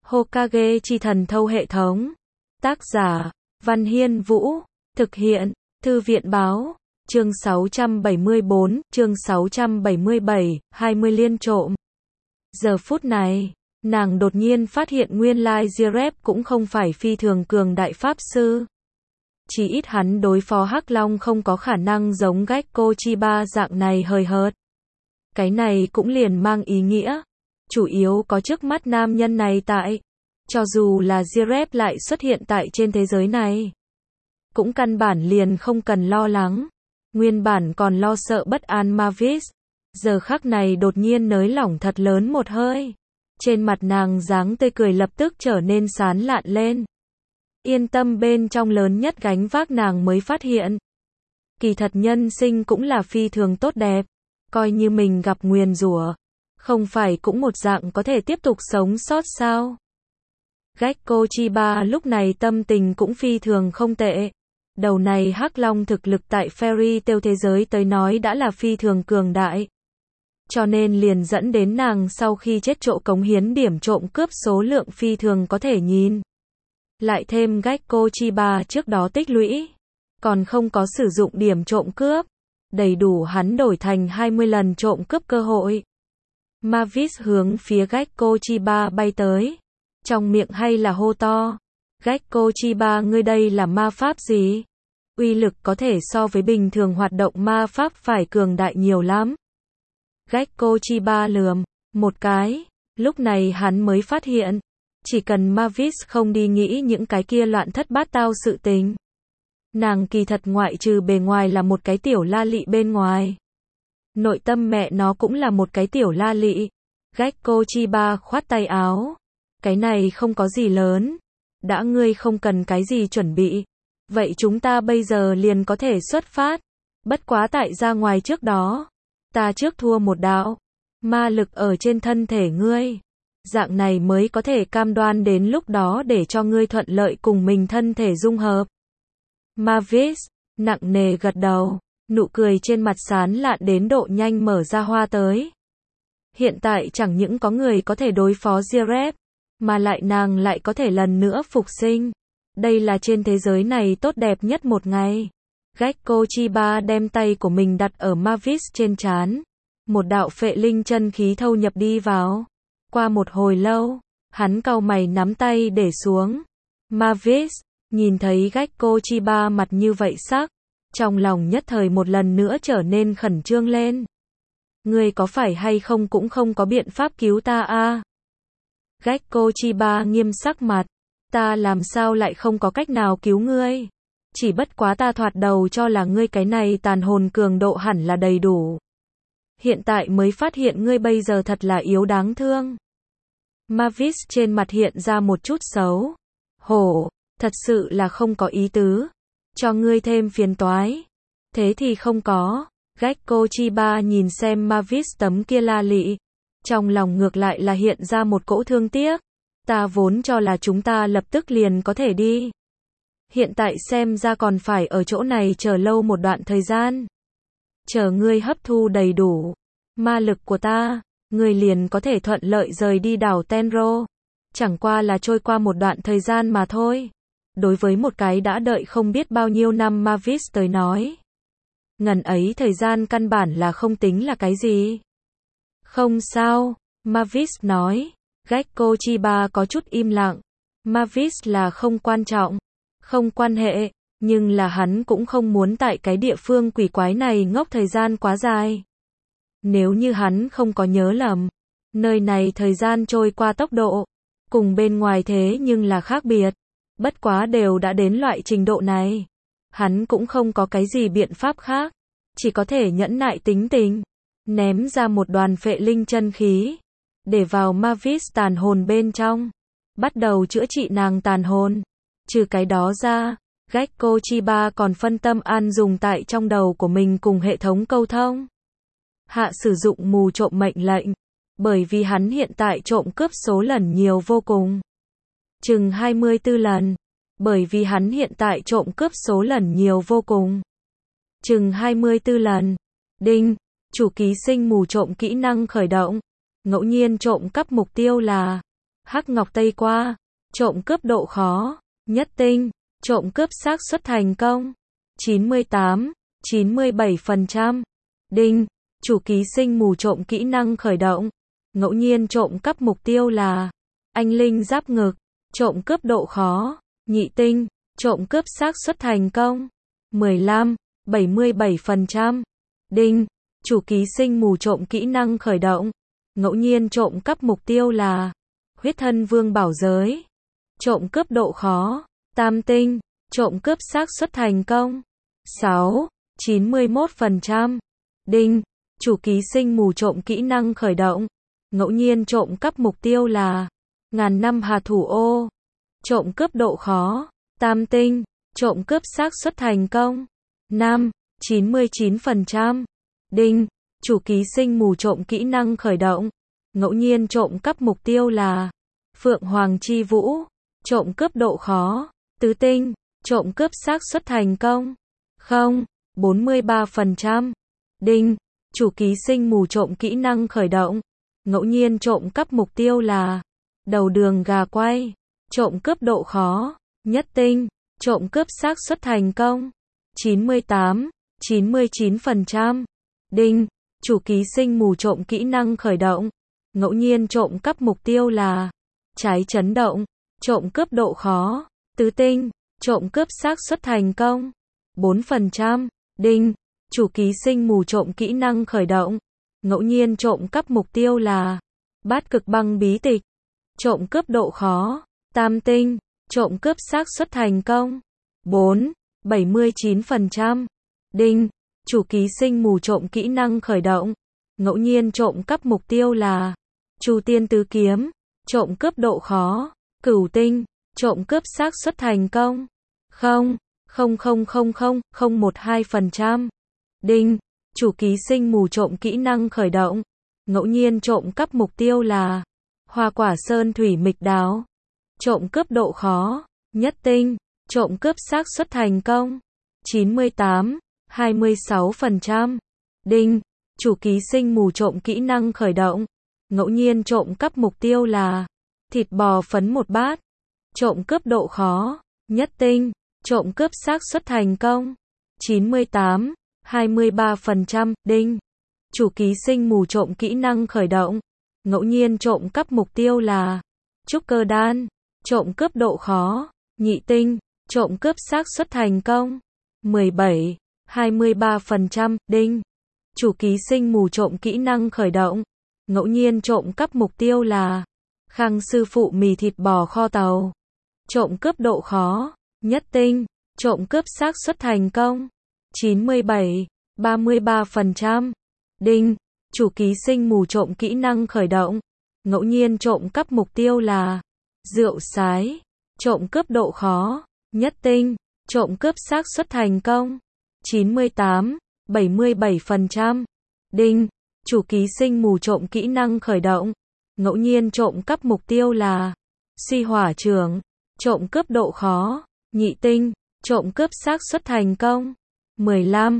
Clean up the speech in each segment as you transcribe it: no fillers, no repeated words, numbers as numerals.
Hokage chi thần thâu hệ thống. Tác giả, Văn Hiên Vũ. Thực hiện, Thư viện Báo. Chương 674, chương 677, 20 liên trộm. Giờ phút này, nàng đột nhiên phát hiện nguyên lai Jiraiya cũng không phải phi thường cường đại pháp sư. Chỉ ít hắn đối phó Hắc Long không có khả năng giống Gekko Chiba dạng này hời hợt. Cái này cũng liền mang ý nghĩa, chủ yếu có trước mắt nam nhân này tại. Cho dù là Jiraiya lại xuất hiện tại trên thế giới này, cũng căn bản liền không cần lo lắng. Nguyên bản còn lo sợ bất an Mavis, giờ khắc này đột nhiên nới lỏng thật lớn một hơi. Trên mặt nàng dáng tươi cười lập tức trở nên sán lạn lên. Yên tâm, bên trong lớn nhất gánh vác nàng mới phát hiện. Kỳ thật nhân sinh cũng là phi thường tốt đẹp. Coi như mình gặp nguyền rủa, không phải cũng một dạng có thể tiếp tục sống sót sao? Gekko Chiba lúc này tâm tình cũng phi thường không tệ. Đầu này Hắc Long thực lực tại Fairy Tail thế giới tới nói đã là phi thường cường đại. Cho nên liền dẫn đến nàng sau khi chết trộm cống hiến điểm trộm cướp số lượng phi thường có thể nhìn. Lại thêm Gekko Chiba trước đó tích lũy, còn không có sử dụng điểm trộm cướp, đầy đủ hắn đổi thành 20 lần trộm cướp cơ hội. Mavis hướng phía Gekko Chiba bay tới, trong miệng hay là hô to. Gekko Chiba, ngươi đây là ma pháp gì? Uy lực có thể so với bình thường hoạt động ma pháp phải cường đại nhiều lắm. Gekko Chiba lườm một cái, lúc này hắn mới phát hiện, chỉ cần Mavis không đi nghĩ những cái kia loạn thất bát tao sự tình. Nàng kỳ thật ngoại trừ bề ngoài là một cái tiểu la lị bên ngoài, nội tâm mẹ nó cũng là một cái tiểu la lị. Gekko Chiba khoát tay áo. Cái này không có gì lớn. Đã ngươi không cần cái gì chuẩn bị, vậy chúng ta bây giờ liền có thể xuất phát. Bất quá tại ra ngoài trước đó, ta trước thua một đạo ma lực ở trên thân thể ngươi. Dạng này mới có thể cam đoan đến lúc đó để cho ngươi thuận lợi cùng mình thân thể dung hợp. Mavis nặng nề gật đầu, nụ cười trên mặt sán lạn đến độ nhanh mở ra hoa tới. Hiện tại chẳng những có người có thể đối phó Jiraiya, mà lại nàng lại có thể lần nữa phục sinh. Đây là trên thế giới này tốt đẹp nhất một ngày. Gekko Chiba đem tay của mình đặt ở Mavis trên trán. Một đạo phệ linh chân khí thâu nhập đi vào. Qua một hồi lâu, hắn cau mày nắm tay để xuống. Mavis nhìn thấy Gekko Chiba mặt như vậy sắc, trong lòng nhất thời một lần nữa trở nên khẩn trương lên. Ngươi có phải hay không cũng không có biện pháp cứu ta a? Gekko Chiba nghiêm sắc mặt. Ta làm sao lại không có cách nào cứu ngươi? Chỉ bất quá ta thoạt đầu cho là ngươi cái này tàn hồn cường độ hẳn là đầy đủ. Hiện tại mới phát hiện ngươi bây giờ thật là yếu đáng thương. Mavis trên mặt hiện ra một chút xấu hổ. Thật sự là không có ý tứ cho ngươi thêm phiền toái. Thế thì không có. Gekko Chiba nhìn xem Mavis tấm kia la lị, trong lòng ngược lại là hiện ra một cỗ thương tiếc. Ta vốn cho là chúng ta lập tức liền có thể đi. Hiện tại xem ra còn phải ở chỗ này chờ lâu một đoạn thời gian. Chờ ngươi hấp thu đầy đủ ma lực của ta, ngươi liền có thể thuận lợi rời đi đảo Tenro. Chẳng qua là trôi qua một đoạn thời gian mà thôi. Đối với một cái đã đợi không biết bao nhiêu năm Mavis tới nói, ngần ấy thời gian căn bản là không tính là cái gì. Không sao, Mavis nói. Gekko Chiba có chút im lặng. Mavis là không quan trọng, không quan hệ, nhưng là hắn cũng không muốn tại cái địa phương quỷ quái này ngốc thời gian quá dài. Nếu như hắn không có nhớ lầm, nơi này thời gian trôi qua tốc độ cùng bên ngoài thế nhưng là khác biệt. Bất quá đều đã đến loại trình độ này, hắn cũng không có cái gì biện pháp khác, chỉ có thể nhẫn nại tính tình, ném ra một đoàn phệ linh chân khí để vào Mavis tàn hồn bên trong, bắt đầu chữa trị nàng tàn hồn. Trừ cái đó ra, Gekko Chiba còn phân tâm an dùng tại trong đầu của mình cùng hệ thống câu thông. Hạ sử dụng mù trộm mệnh lệnh, bởi vì hắn hiện tại trộm cướp số lần nhiều vô cùng. Chừng 24 lần, bởi vì hắn hiện tại trộm cướp số lần nhiều vô cùng. Chừng 24 lần. Đinh, chủ ký sinh mù trộm kỹ năng khởi động. Ngẫu nhiên trộm cắp mục tiêu là Hắc ngọc tây qua. Trộm cướp độ khó. Nhất tinh. Trộm cướp xác suất thành công. 98, 97%. Đinh. Chủ ký sinh mù trộm kỹ năng khởi động. Ngẫu nhiên trộm cắp mục tiêu là anh linh giáp ngực. Trộm cướp độ khó. Nhị tinh. Trộm cướp xác suất thành công. 15, 77%. Đinh. Chủ ký sinh mù trộm kỹ năng khởi động. Ngẫu nhiên trộm cắp mục tiêu là huyết thân vương bảo giới. Trộm cướp độ khó. Tam tinh. Trộm cướp xác suất thành công. 6, 91%. Đinh. Chủ ký sinh mù trộm kỹ năng khởi động. Ngẫu nhiên trộm cắp mục tiêu là ngàn năm hà thủ ô. Trộm cướp độ khó. Tam tinh. Trộm cướp xác suất thành công. 5, 99%. Đinh. Chủ ký sinh mù trộm kỹ năng khởi động. Ngẫu nhiên trộm cắp mục tiêu là phượng hoàng chi vũ. Trộm cướp độ khó. Tứ tinh. Trộm cướp xác suất thành công. 0, 43%. Đinh. Chủ ký sinh mù trộm kỹ năng khởi động. Ngẫu nhiên trộm cắp mục tiêu là đầu đường gà quay. Trộm cướp độ khó. Nhất tinh. Trộm cướp xác suất thành công. 98, 99%. Đinh. Chủ ký sinh mù trộm kỹ năng khởi động. Ngẫu nhiên trộm cắp mục tiêu là trái chấn động. Trộm cướp độ khó. Tứ tinh. Trộm cướp xác suất thành công. 4%. Đinh. Chủ ký sinh mù trộm kỹ năng khởi động. Ngẫu nhiên trộm cắp mục tiêu là bát cực băng bí tịch. Trộm cướp độ khó. Tam tinh. Trộm cướp xác suất thành công. 4, 79%. Đinh. Chủ ký sinh mù trộm kỹ năng khởi động. Ngẫu nhiên trộm cắp mục tiêu là chu tiên tứ kiếm. Trộm cướp độ khó. Cửu tinh. Trộm cướp xác suất thành công. 0, 0,000,012%. Đinh. Chủ ký sinh mù trộm kỹ năng khởi động. Ngẫu nhiên trộm cắp mục tiêu là hoa quả sơn thủy mịch đáo. Trộm cướp độ khó. Nhất tinh. Trộm cướp xác suất thành công. 98, 26%. Đinh. Chủ ký sinh mù trộm kỹ năng khởi động. Ngẫu nhiên trộm cắp mục tiêu là thịt bò phấn một bát. Trộm cướp độ khó. Nhất tinh. Trộm cướp xác suất thành công. 98, 23%. Đinh. Chủ ký sinh mù trộm kỹ năng khởi động. Ngẫu nhiên trộm cắp mục tiêu là trúc cơ đan. Trộm cướp độ khó. Nhị tinh. Trộm cướp xác suất thành công. 17, 23%. Đinh. Chủ ký sinh mù trộm kỹ năng khởi động. Ngẫu nhiên trộm cắp mục tiêu là Khang sư phụ mì thịt bò kho tàu. Trộm cướp độ khó. Nhất tinh. Trộm cướp xác suất thành công. 97, 33%. Đinh. Chủ ký sinh mù trộm kỹ năng khởi động. Ngẫu nhiên trộm cắp mục tiêu là rượu sái. Trộm cướp độ khó. Nhất tinh. Trộm cướp xác suất thành công. 98, 77%. Đinh. Chủ ký sinh mù trộm kỹ năng khởi động. Ngẫu nhiên trộm cắp mục tiêu là suy hỏa trưởng. Trộm cướp độ khó. Nhị tinh. Trộm cướp xác suất thành công. 15,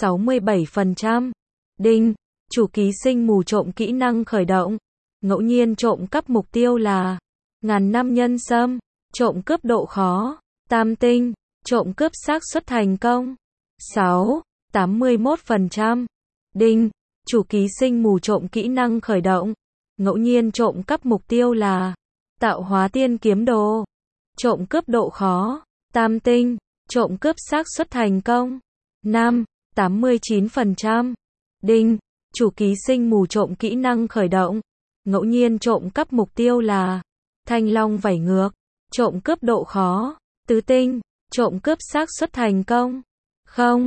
67%. Đinh. Chủ ký sinh mù trộm kỹ năng khởi động. Ngẫu nhiên trộm cắp mục tiêu là ngàn năm nhân sâm. Trộm cướp độ khó. Tam tinh. Trộm cướp xác suất thành công. 6, 81%. Đinh. Chủ ký sinh mù trộm kỹ năng khởi động. Ngẫu nhiên trộm cắp mục tiêu là tạo hóa tiên kiếm đồ. Trộm cướp độ khó. Tam tinh. Trộm cướp xác suất thành công. 5, 89%. Đinh. Chủ ký sinh mù trộm kỹ năng khởi động. Ngẫu nhiên trộm cắp mục tiêu là thanh long vảy ngược. Trộm cướp độ khó. Tứ tinh. Trộm cướp xác suất thành công. 0,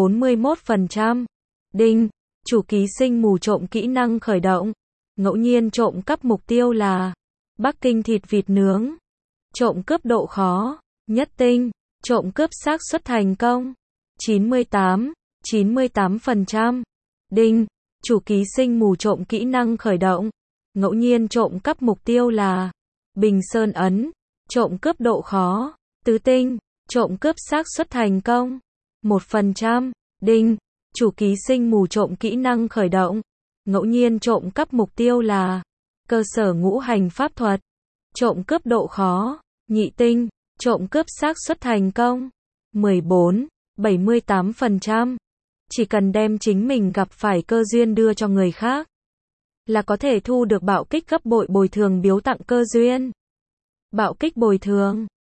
41%. Đinh. Chủ ký sinh mù trộm kỹ năng khởi động. Ngẫu nhiên trộm cắp mục tiêu là Bắc Kinh thịt vịt nướng. Trộm cướp độ khó. Nhất tinh. Trộm cướp xác suất thành công. 98, 98%. Đinh. Chủ ký sinh mù trộm kỹ năng khởi động. Ngẫu nhiên trộm cắp mục tiêu là Bình Sơn ấn. Trộm cướp độ khó. Tứ tinh. Trộm cướp xác suất thành công. 1%. Đinh. Chủ ký sinh mù trộm kỹ năng khởi động. Ngẫu nhiên trộm cắp mục tiêu là cơ sở ngũ hành pháp thuật. Trộm cướp độ khó. Nhị tinh. Trộm cướp xác suất thành công. 14. 78%. Chỉ cần đem chính mình gặp phải cơ duyên đưa cho người khác, là có thể thu được bạo kích gấp bội bồi thường biếu tặng cơ duyên. Bạo kích bồi thường.